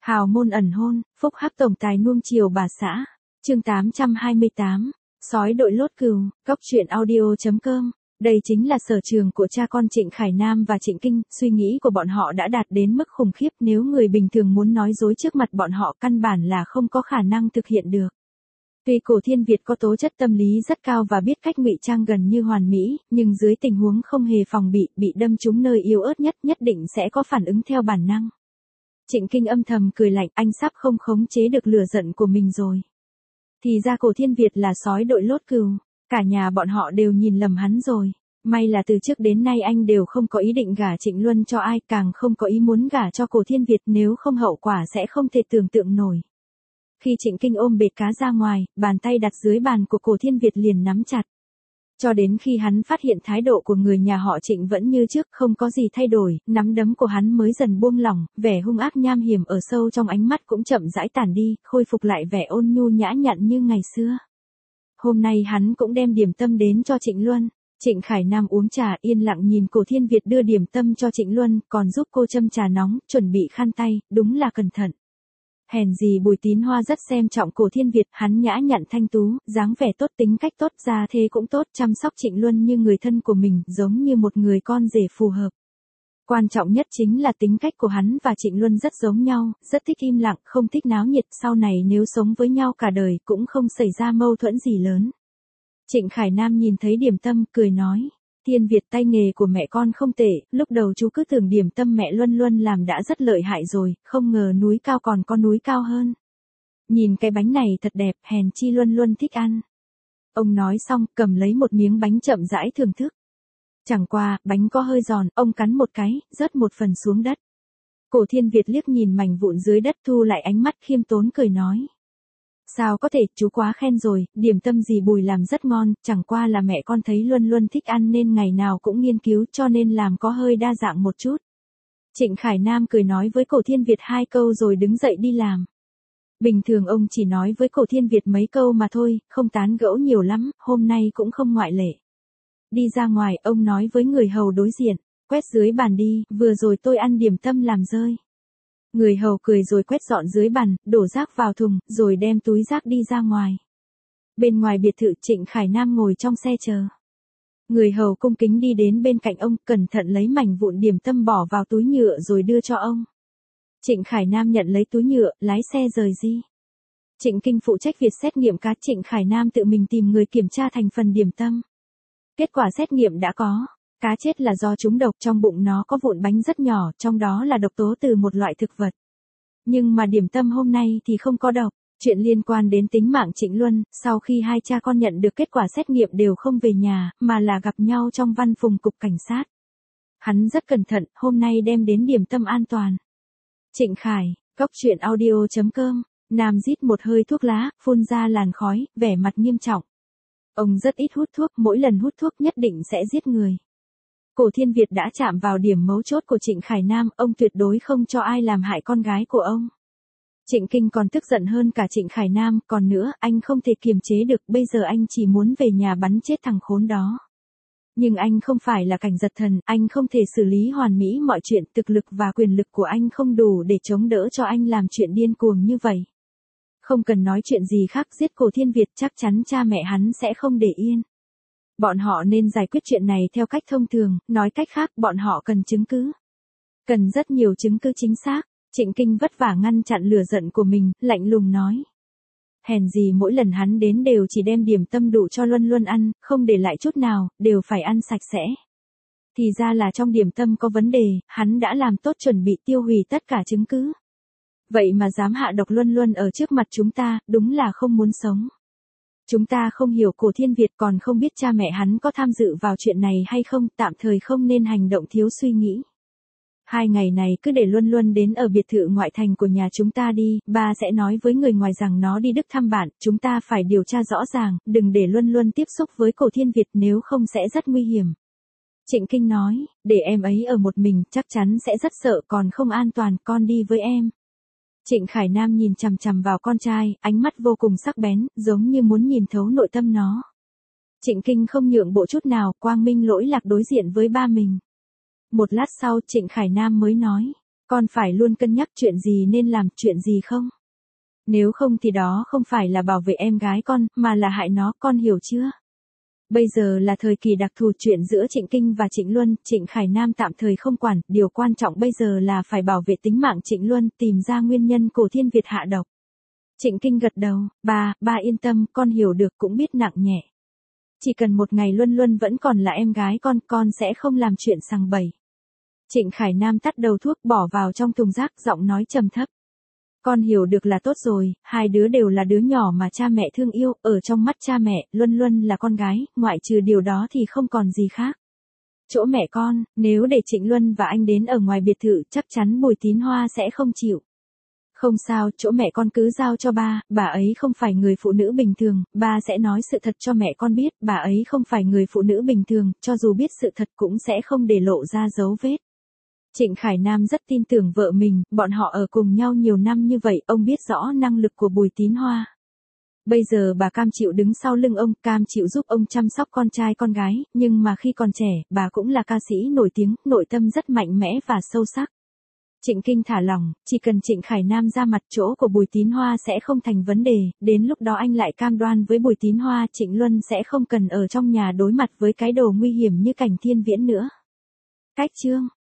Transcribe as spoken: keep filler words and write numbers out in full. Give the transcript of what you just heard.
Hào môn ẩn hôn, phúc hắc tổng tài nuông chiều bà xã. Chương tám trăm hai mươi tám, sói đội lốt cừu, góc truyện audio chấm com. Đây chính là sở trường của cha con Trịnh Khải Nam và Trịnh Kinh, suy nghĩ của bọn họ đã đạt đến mức khủng khiếp, nếu người bình thường muốn nói dối trước mặt bọn họ căn bản là không có khả năng thực hiện được. Tuy Cổ Thiên Việt có tố chất tâm lý rất cao và biết cách ngụy trang gần như hoàn mỹ, nhưng dưới tình huống không hề phòng bị, bị đâm trúng nơi yếu ớt nhất, nhất định sẽ có phản ứng theo bản năng. Trịnh Kinh âm thầm cười lạnh, anh sắp không khống chế được lửa giận của mình rồi. Thì ra Cổ Thiên Việt là sói đội lốt cừu, cả nhà bọn họ đều nhìn lầm hắn rồi. May là từ trước đến nay anh đều không có ý định gả Trịnh Luân cho ai, càng không có ý muốn gả cho Cổ Thiên Việt, nếu không hậu quả sẽ không thể tưởng tượng nổi. Khi Trịnh Kinh ôm bệt cá ra ngoài, bàn tay đặt dưới bàn của Cổ Thiên Việt liền nắm chặt. Cho đến khi hắn phát hiện thái độ của người nhà họ Trịnh vẫn như trước, không có gì thay đổi, nắm đấm của hắn mới dần buông lỏng, vẻ hung ác nham hiểm ở sâu trong ánh mắt cũng chậm rãi tản đi, khôi phục lại vẻ ôn nhu nhã nhặn như ngày xưa. Hôm nay hắn cũng đem điểm tâm đến cho Trịnh Luân. Trịnh Khải Nam uống trà yên lặng nhìn Cổ Thiên Việt đưa điểm tâm cho Trịnh Luân, còn giúp cô châm trà nóng, chuẩn bị khăn tay, đúng là cẩn thận. Hèn gì Bùi Tín Hoa rất xem trọng Cổ Thiên Việt, hắn nhã nhặn thanh tú, dáng vẻ tốt, tính cách tốt, gia thế cũng tốt, chăm sóc Trịnh Luân như người thân của mình, giống như một người con rể phù hợp. Quan trọng nhất chính là tính cách của hắn và Trịnh Luân rất giống nhau, rất thích im lặng, không thích náo nhiệt, sau này nếu sống với nhau cả đời cũng không xảy ra mâu thuẫn gì lớn. Trịnh Khải Nam nhìn thấy điểm tâm, cười nói. Thiên Việt, tay nghề của mẹ con không tệ, lúc đầu chú cứ tưởng điểm tâm mẹ Luân Luân làm đã rất lợi hại rồi, không ngờ núi cao còn có núi cao hơn. Nhìn cái bánh này thật đẹp, hèn chi Luân Luân thích ăn. Ông nói xong, cầm lấy một miếng bánh chậm rãi thưởng thức. Chẳng qua, bánh có hơi giòn, ông cắn một cái, rớt một phần xuống đất. Cổ Thiên Việt liếc nhìn mảnh vụn dưới đất, thu lại ánh mắt khiêm tốn cười nói. Sao có thể, chú quá khen rồi, điểm tâm gì Bùi làm rất ngon, chẳng qua là mẹ con thấy Luân Luân thích ăn nên ngày nào cũng nghiên cứu, cho nên làm có hơi đa dạng một chút. Trịnh Khải Nam cười nói với Cổ Thiên Việt hai câu rồi đứng dậy đi làm. Bình thường ông chỉ nói với Cổ Thiên Việt mấy câu mà thôi, không tán gẫu nhiều lắm, hôm nay cũng không ngoại lệ. Đi ra ngoài, ông nói với người hầu đối diện, quét dưới bàn đi, vừa rồi tôi ăn điểm tâm làm rơi. Người hầu cười rồi quét dọn dưới bàn, đổ rác vào thùng, rồi đem túi rác đi ra ngoài. Bên ngoài biệt thự, Trịnh Khải Nam ngồi trong xe chờ. Người hầu cung kính đi đến bên cạnh ông, cẩn thận lấy mảnh vụn điểm tâm bỏ vào túi nhựa rồi đưa cho ông. Trịnh Khải Nam nhận lấy túi nhựa, lái xe rời đi. Trịnh Kinh phụ trách việc xét nghiệm cá, Trịnh Khải Nam tự mình tìm người kiểm tra thành phần điểm tâm. Kết quả xét nghiệm đã có. Cá chết là do trúng độc, trong bụng nó có vụn bánh rất nhỏ, trong đó là độc tố từ một loại thực vật. Nhưng mà điểm tâm hôm nay thì không có độc. Chuyện liên quan đến tính mạng Trịnh Luân, sau khi hai cha con nhận được kết quả xét nghiệm đều không về nhà, mà là gặp nhau trong văn phòng cục cảnh sát. Hắn rất cẩn thận, hôm nay đem đến điểm tâm an toàn. Trịnh Khải, góc truyện audio chấm com, Nam rít một hơi thuốc lá, phun ra làn khói, vẻ mặt nghiêm trọng. Ông rất ít hút thuốc, mỗi lần hút thuốc nhất định sẽ giết người. Cổ Thiên Việt đã chạm vào điểm mấu chốt của Trịnh Khải Nam, ông tuyệt đối không cho ai làm hại con gái của ông. Trịnh Kinh còn tức giận hơn cả Trịnh Khải Nam, còn nữa, anh không thể kiềm chế được, bây giờ anh chỉ muốn về nhà bắn chết thằng khốn đó. Nhưng anh không phải là cảnh giật thần, anh không thể xử lý hoàn mỹ mọi chuyện, thực lực và quyền lực của anh không đủ để chống đỡ cho anh làm chuyện điên cuồng như vậy. Không cần nói chuyện gì khác, giết Cổ Thiên Việt chắc chắn cha mẹ hắn sẽ không để yên. Bọn họ nên giải quyết chuyện này theo cách thông thường, nói cách khác, bọn họ cần chứng cứ. Cần rất nhiều chứng cứ chính xác. Trịnh Kinh vất vả ngăn chặn lửa giận của mình, lạnh lùng nói. Hèn gì mỗi lần hắn đến đều chỉ đem điểm tâm đủ cho Luân Luân ăn, không để lại chút nào, đều phải ăn sạch sẽ. Thì ra là trong điểm tâm có vấn đề, hắn đã làm tốt chuẩn bị tiêu hủy tất cả chứng cứ. Vậy mà dám hạ độc Luân Luân ở trước mặt chúng ta, đúng là không muốn sống. Chúng ta không hiểu Cổ Thiên Việt, còn không biết cha mẹ hắn có tham dự vào chuyện này hay không, tạm thời không nên hành động thiếu suy nghĩ. Hai ngày này cứ để Luân Luân đến ở biệt thự ngoại thành của nhà chúng ta đi, ba sẽ nói với người ngoài rằng nó đi Đức thăm bạn, chúng ta phải điều tra rõ ràng, đừng để Luân Luân tiếp xúc với Cổ Thiên Việt, nếu không sẽ rất nguy hiểm. Trịnh Kinh nói, để em ấy ở một mình, chắc chắn sẽ rất sợ, còn không an toàn, con đi với em. Trịnh Khải Nam nhìn chằm chằm vào con trai, ánh mắt vô cùng sắc bén, giống như muốn nhìn thấu nội tâm nó. Trịnh Kinh không nhượng bộ chút nào, quang minh lỗi lạc đối diện với ba mình. Một lát sau, Trịnh Khải Nam mới nói, Con phải luôn cân nhắc chuyện gì nên làm, chuyện gì không. Nếu không thì đó không phải là bảo vệ em gái con, mà là hại nó, con hiểu chưa? Bây giờ là thời kỳ đặc thù, chuyện giữa Trịnh Kinh và Trịnh Luân, Trịnh Khải Nam tạm thời không quản, điều quan trọng bây giờ là phải bảo vệ tính mạng Trịnh Luân, tìm ra nguyên nhân Cổ Thiên Việt hạ độc. Trịnh Kinh gật đầu, ba, ba yên tâm, con hiểu được cũng biết nặng nhẹ. Chỉ cần một ngày Luân Luân vẫn còn là em gái con, con sẽ không làm chuyện sằng bậy. Trịnh Khải Nam tắt đầu thuốc bỏ vào trong thùng rác, giọng nói trầm thấp. Con hiểu được là tốt rồi, hai đứa đều là đứa nhỏ mà cha mẹ thương yêu, ở trong mắt cha mẹ, Luân Luân là con gái, ngoại trừ điều đó thì không còn gì khác. Chỗ mẹ con, nếu để Trịnh Luân và anh đến ở ngoài biệt thự, chắc chắn Bùi Tín Hoa sẽ không chịu. Không sao, chỗ mẹ con cứ giao cho ba, bà ấy không phải người phụ nữ bình thường, ba sẽ nói sự thật cho mẹ con biết, bà ấy không phải người phụ nữ bình thường, cho dù biết sự thật cũng sẽ không để lộ ra dấu vết. Trịnh Khải Nam rất tin tưởng vợ mình, bọn họ ở cùng nhau nhiều năm như vậy, ông biết rõ năng lực của Bùi Tín Hoa. Bây giờ bà cam chịu đứng sau lưng ông, cam chịu giúp ông chăm sóc con trai con gái, nhưng mà khi còn trẻ, bà cũng là ca sĩ nổi tiếng, nội tâm rất mạnh mẽ và sâu sắc. Trịnh Kinh thả lỏng, chỉ cần Trịnh Khải Nam ra mặt, chỗ của Bùi Tín Hoa sẽ không thành vấn đề, đến lúc đó anh lại cam đoan với Bùi Tín Hoa, Trịnh Luân sẽ không cần ở trong nhà đối mặt với cái đồ nguy hiểm như Cảnh Thiên Viễn nữa. Cách chương